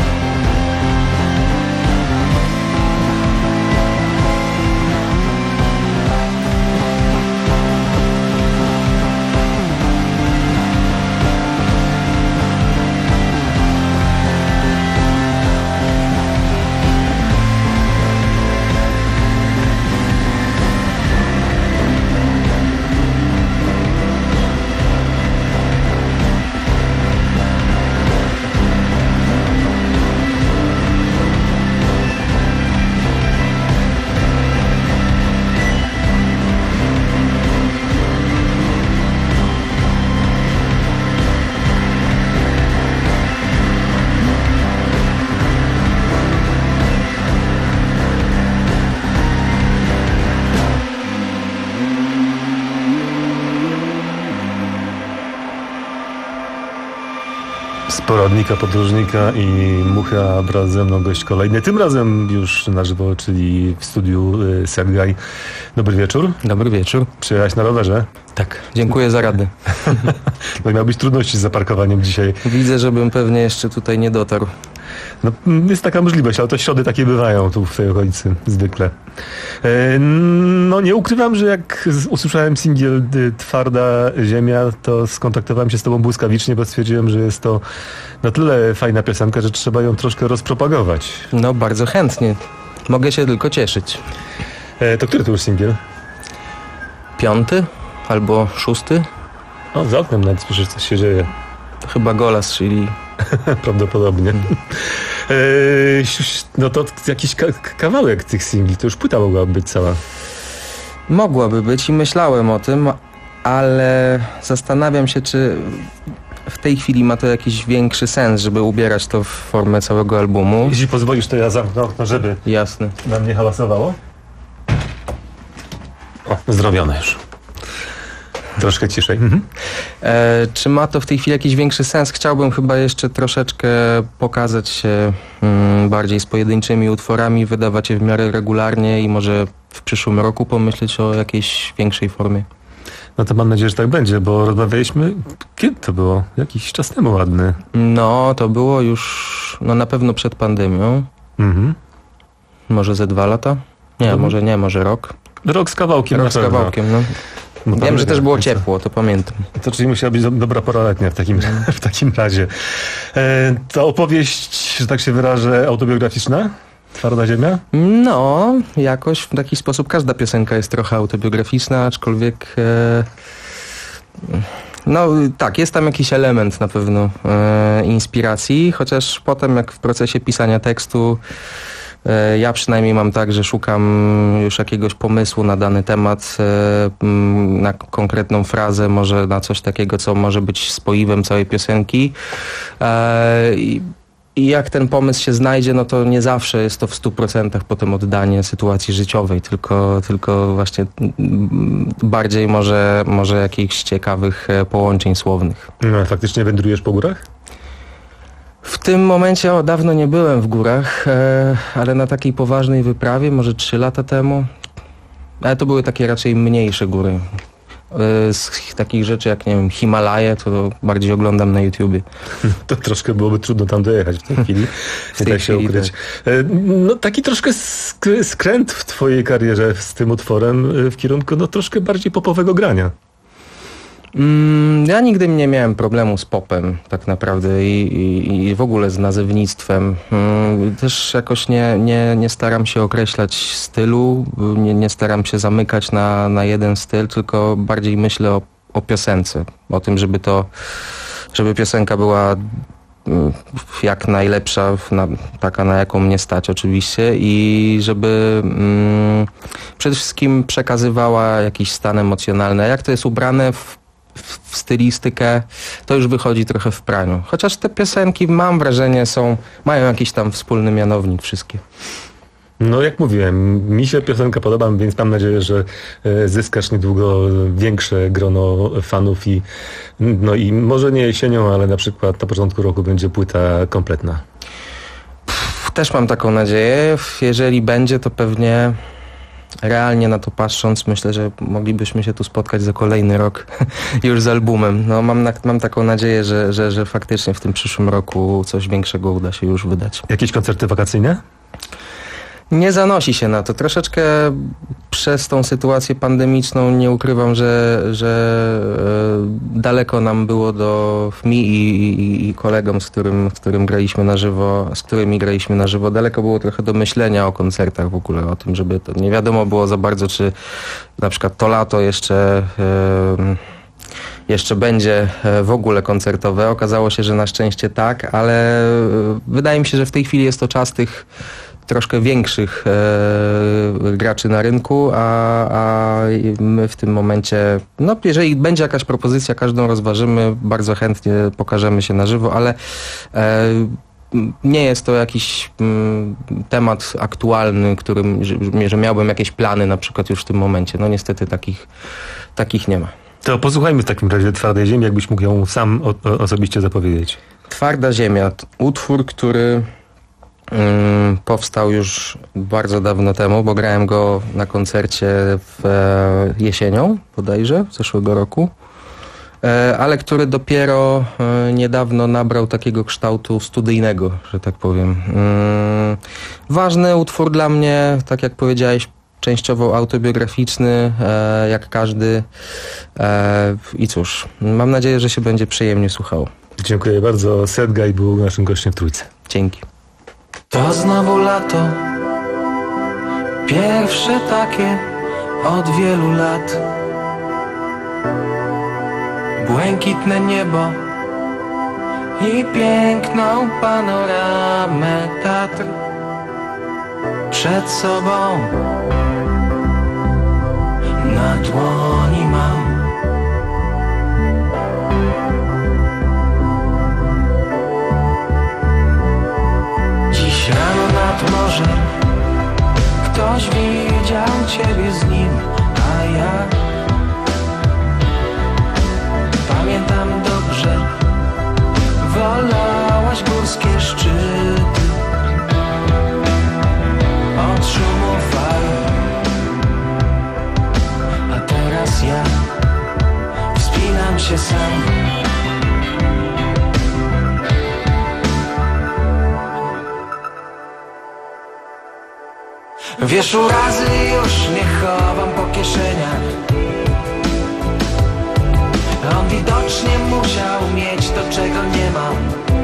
Poradnika, podróżnika i Mucha wraz ze mną gość kolejny. Tym razem już na żywo, czyli w studiu y, Sergej. Dobry wieczór. Dobry wieczór. Przyjechałeś na rowerze? Tak, dziękuję za radę. No miał być trudności z zaparkowaniem dzisiaj. Widzę, żebym pewnie jeszcze tutaj nie dotarł. No, jest taka możliwość, ale to środy takie bywają tu w tej okolicy zwykle. E, no nie ukrywam, że jak usłyszałem singiel Twarda Ziemia, to skontaktowałem się z tobą błyskawicznie, bo stwierdziłem, że jest to na tyle fajna piosenka, że trzeba ją troszkę rozpropagować. No bardzo chętnie. Mogę się tylko cieszyć. E, to który to już singiel? Piąty albo szósty? O, za oknem nawet słyszysz, coś się dzieje. To chyba Golas, czyli... Prawdopodobnie. Eee, no to jakiś ka- kawałek tych singli, to już płyta mogłaby być cała. Mogłaby być i myślałem o tym, ale zastanawiam się, czy w tej chwili ma to jakiś większy sens, żeby ubierać to w formę całego albumu. Jeśli pozwolisz, to ja zamknę okno, żeby Jasne. na mnie hałasowało. O, zrobione już. Troszkę ciszej. Mhm. E, czy ma to w tej chwili jakiś większy sens? Chciałbym chyba jeszcze troszeczkę pokazać się mm, bardziej z pojedynczymi utworami, wydawać je w miarę regularnie i może w przyszłym roku pomyśleć o jakiejś większej formie. No to mam nadzieję, że tak będzie, bo rozmawialiśmy, kiedy to było? Jakiś czas temu ładny. No, to było już no na pewno przed pandemią. Mhm. Może ze dwa lata? Nie, to... może nie, może rok. Rok z kawałkiem. Rok z kawałkiem, no. No wiem, że też było ciepło, to pamiętam. To czyli musiała być dobra pora letnia w takim, w takim razie. E, ta opowieść, że tak się wyrażę, autobiograficzna? Twarda Ziemia? No, jakoś w taki sposób każda piosenka jest trochę autobiograficzna, aczkolwiek... E, no tak, jest tam jakiś element na pewno e, inspiracji, chociaż potem jak w procesie pisania tekstu ja przynajmniej mam tak, że szukam już jakiegoś pomysłu na dany temat, na konkretną frazę, może na coś takiego, co może być spoiwem całej piosenki. I jak ten pomysł się znajdzie, no to nie zawsze jest to w stu procentach potem oddanie sytuacji życiowej, tylko, tylko właśnie bardziej może, może jakichś ciekawych połączeń słownych. No, faktycznie wędrujesz po górach? W tym momencie o, dawno nie byłem w górach, e, ale na takiej poważnej wyprawie, może trzy lata temu. Ale to były takie raczej mniejsze góry. E, z takich rzeczy jak, nie wiem, Himalaje, to bardziej oglądam na YouTubie. To troszkę byłoby trudno tam dojechać w tej chwili. W tej tak się chwili, ukryć. tak. E, no taki troszkę sk- skręt w twojej karierze z tym utworem w kierunku no troszkę bardziej popowego grania. Mm, ja nigdy nie miałem problemu z popem tak naprawdę i, i, i w ogóle z nazewnictwem. Mm, też jakoś nie, nie, nie staram się określać stylu, nie, nie staram się zamykać na, na jeden styl, tylko bardziej myślę o, o piosence, o tym, żeby to, żeby piosenka była jak najlepsza, na, taka na jaką mnie stać oczywiście i żeby mm, przede wszystkim przekazywała jakiś stan emocjonalny. A jak to jest ubrane w, w, w stylistykę, to już wychodzi trochę w praniu. Chociaż te piosenki, mam wrażenie, są, mają jakiś tam wspólny mianownik wszystkie. No jak mówiłem, mi się piosenka podoba, więc mam nadzieję, że e, zyskasz niedługo większe grono fanów i no i może nie jesienią, ale na przykład na początku roku będzie płyta kompletna. Pff, też mam taką nadzieję. Jeżeli będzie, to pewnie realnie na to patrząc, myślę, że moglibyśmy się tu spotkać za kolejny rok już z albumem. No mam, na, mam taką nadzieję, że, że, że faktycznie w tym przyszłym roku coś większego uda się już wydać. Jakieś koncerty wakacyjne? Nie zanosi się na to. Troszeczkę przez tą sytuację pandemiczną nie ukrywam, że, że e, daleko nam było do mi i, i, i kolegom, z którym, z którym graliśmy na żywo, z którymi graliśmy na żywo, daleko było trochę do myślenia o koncertach w ogóle, o tym, żeby to nie wiadomo było za bardzo, czy na przykład to lato jeszcze e, jeszcze będzie w ogóle koncertowe. Okazało się, że na szczęście tak, ale wydaje mi się, że w tej chwili jest to czas tych troszkę większych e, graczy na rynku, a, a my w tym momencie, no jeżeli będzie jakaś propozycja, każdą rozważymy, bardzo chętnie pokażemy się na żywo, ale e, nie jest to jakiś m, temat aktualny, którym, że, że miałbym jakieś plany na przykład już w tym momencie. No niestety takich, takich nie ma. To posłuchajmy w takim razie Twardej Ziemi, jakbyś mógł ją sam o, o, osobiście zapowiedzieć. Twarda Ziemia, utwór, który um, powstał już bardzo dawno temu, bo grałem go na koncercie w e, jesienią bodajże, zeszłego roku, e, ale który dopiero e, niedawno nabrał takiego kształtu studyjnego, że tak powiem. Um, ważny utwór dla mnie, tak jak powiedziałeś, częściowo autobiograficzny, e, jak każdy. E, I cóż, mam nadzieję, że się będzie przyjemnie słuchało. Dziękuję bardzo. Sedgaj był naszym gościem w Trójce. Dzięki. To znowu lato, pierwsze takie od wielu lat. Błękitne niebo i piękną panoramę Tatr przed sobą. Na dłoni mam dziś rano nad morzem ktoś widział ciebie z nim, a ja pamiętam dobrze, wolałaś górskie szczyty od szumu fal. Teraz ja wspinam się sam. Wiesz, urazy już nie chowam po kieszeniach. On widocznie musiał mieć to, czego nie mam.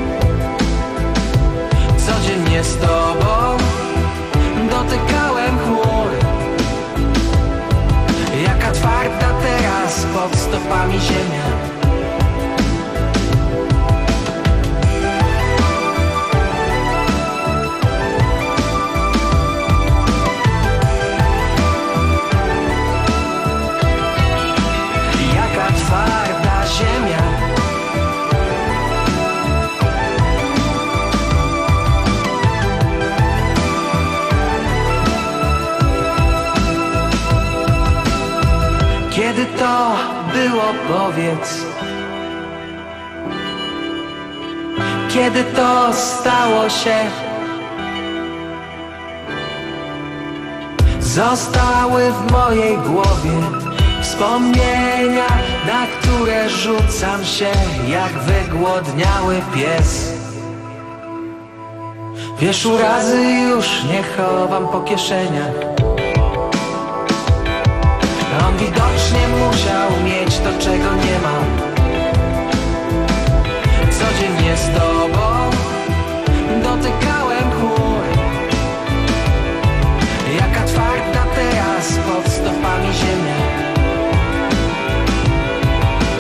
Codziennie z tobą dotykałem chmur. Jaka twarda teraz pod stopami ziemia. Jaka twarda ziemia. Kiedy to było, powiedz? Kiedy to stało się? Zostały w mojej głowie wspomnienia, na które rzucam się jak wygłodniały pies. Wiesz, urazy już nie chowam po kieszeniach. On widocznie musiał mieć to, czego nie mam. Codziennie z tobą dotykałem chmur. Jaka twarda teraz pod stopami ziemia.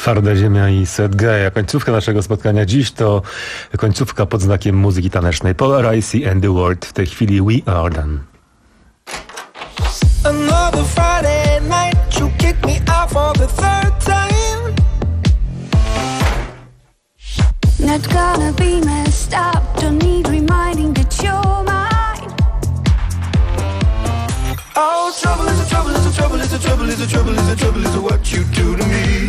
Twarda ziemia i Set Gay. A końcówka naszego spotkania dziś to końcówka pod znakiem muzyki tanecznej. Polar Icy and the World. W tej chwili We Are Done. Another Friday night, you kick me out for the third time. Not gonna be messed up, don't need reminding that you're mine. Oh, trouble is a trouble is a trouble is a trouble is a trouble is a trouble is a what you do to me.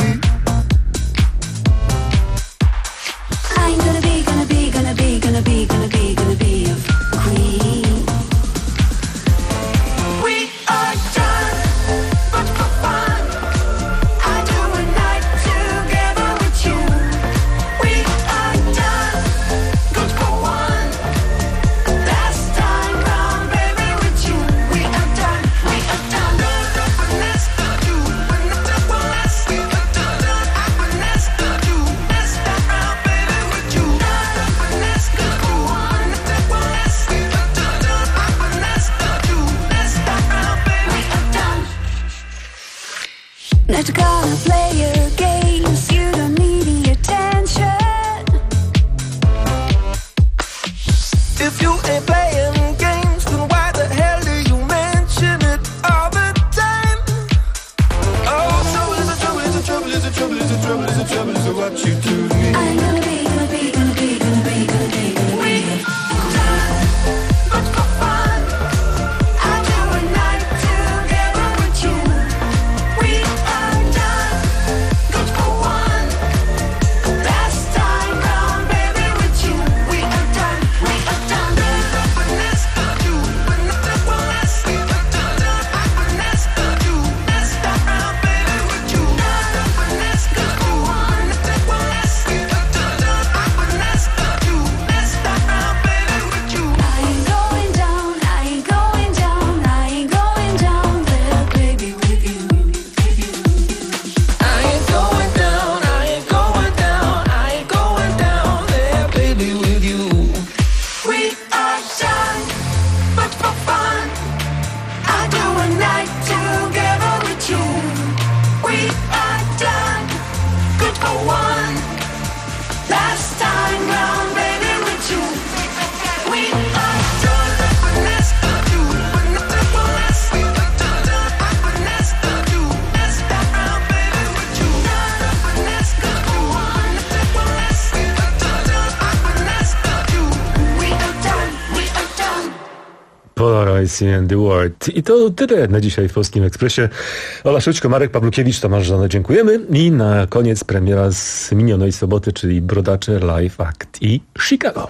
I ain't gonna be, gonna be, gonna be, gonna be, gonna be, gonna be a queen. We are done, but for fun, I do a night together with you. we are done, good for one. Last time round, baby, with you. We are done, we are done. Let's do, let's we are done. Let's do, let's stop round, baby, with you. Let's go for one. Let's we are done. Let's do, let's stop round, baby, we are done. Not gonna play your games, you don't need the attention. If you ain't playing games, then why the hell do you mention it all the time? Oh, trouble is a trouble is a trouble is a trouble is a trouble is a trouble is a what you do to me. I ain't gonna be, gonna be, gonna be, gonna be, gonna be, gonna be. But for fun, I do a night together with you. we are done, good for one. Last time round, baby, with you. We are done, we are done. Let's do, let's we are done. Let's do, let's stop round, baby, with you. Let's go for one. Let's we are done. Let's do, let's stop round, baby, with you. I ain't going down, I ain't going down, I ain't going down there, baby, with you. I ain't going down, I ain't going down, I ain't going down there, baby, with you. We are done, but for fun, I do a night together with you. we are done, good for one. Last time round, baby, with you. We are done, let's do, let's we are done, let's do, let's stop round, baby, with you. Let's go for one, let's we are done, let's do, we are done, we are done. Polar Icy and the World. I to tyle na dzisiaj w Polskim Ekspresie. Ola Szućko, Marek Pawlukiewicz, Tomasz Żona, dziękujemy. I na koniec premiera z minionej soboty, czyli Brodacze Live Act i Chicago.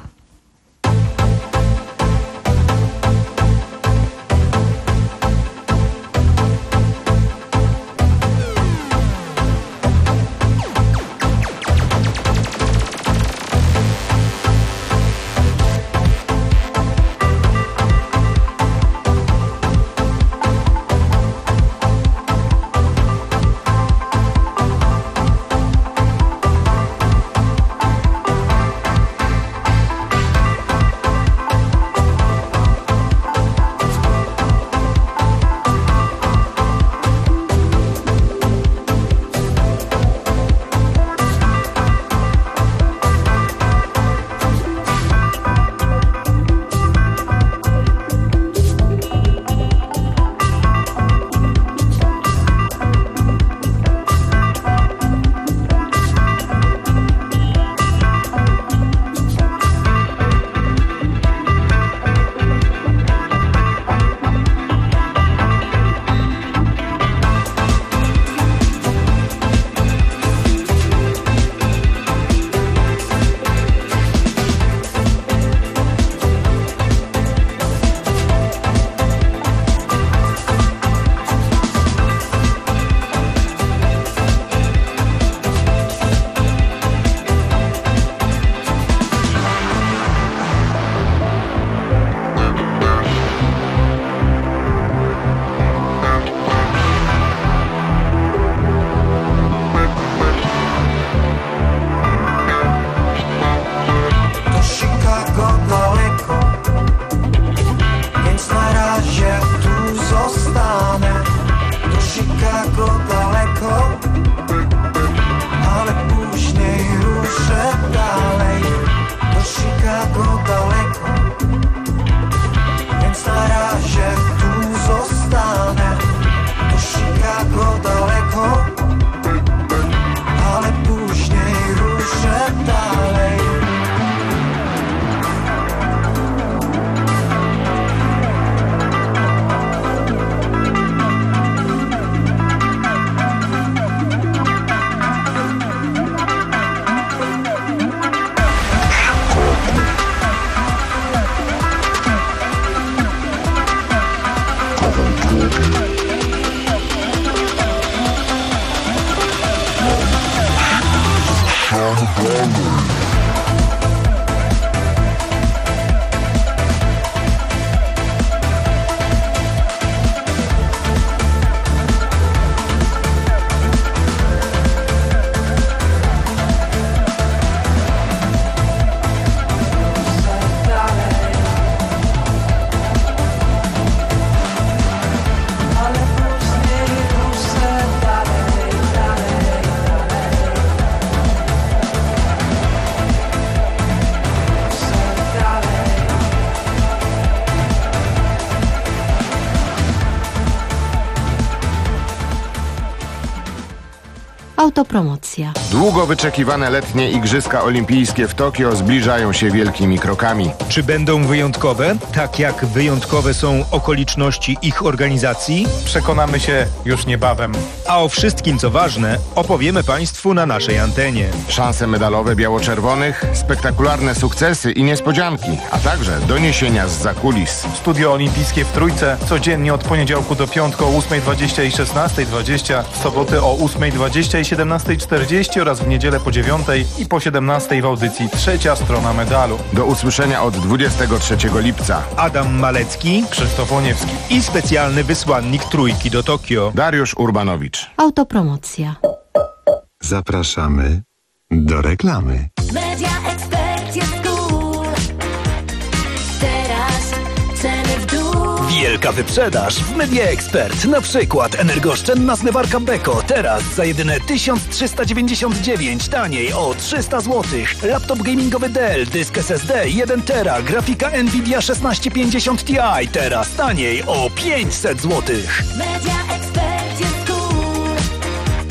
Autopromocja. Długo wyczekiwane letnie Igrzyska Olimpijskie w Tokio zbliżają się wielkimi krokami. Czy będą wyjątkowe, tak jak wyjątkowe są okoliczności ich organizacji? Przekonamy się już niebawem. A o wszystkim, co ważne, opowiemy Państwu na naszej antenie. Szanse medalowe biało-czerwonych, spektakularne sukcesy i niespodzianki, a także doniesienia z zakulis. Studio Olimpijskie w Trójce codziennie od poniedziałku do piątku o ósmej dwadzieścia i szesnastej dwadzieścia, w soboty o ósmej dwadzieścia i siedemnastej czterdzieści oraz w niedzielę po dziewiątej i po siedemnastej w audycji Trzecia Strona Medalu. Do usłyszenia od dwudziestego trzeciego lipca. Adam Malecki, Krzysztof Łoniewski i specjalny wysłannik Trójki do Tokio, Dariusz Urbanowicz. Autopromocja. Zapraszamy do reklamy. Media Expert jest cool. Teraz ceny w dół. Wielka wyprzedaż w Media Expert. Na przykład energooszczędna zmywarka Beko. Teraz za jedyne tysiąc trzysta dziewięćdziesiąt dziewięć, taniej o trzysta złotych. Laptop gamingowy Dell, dysk S S D jeden tera, grafika Nvidia szesnaście pięćdziesiąt Ti. Teraz taniej o pięćset złotych. Media Expert jest cool.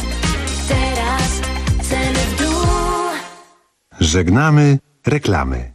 Teraz ceny w dół. Żegnamy reklamy.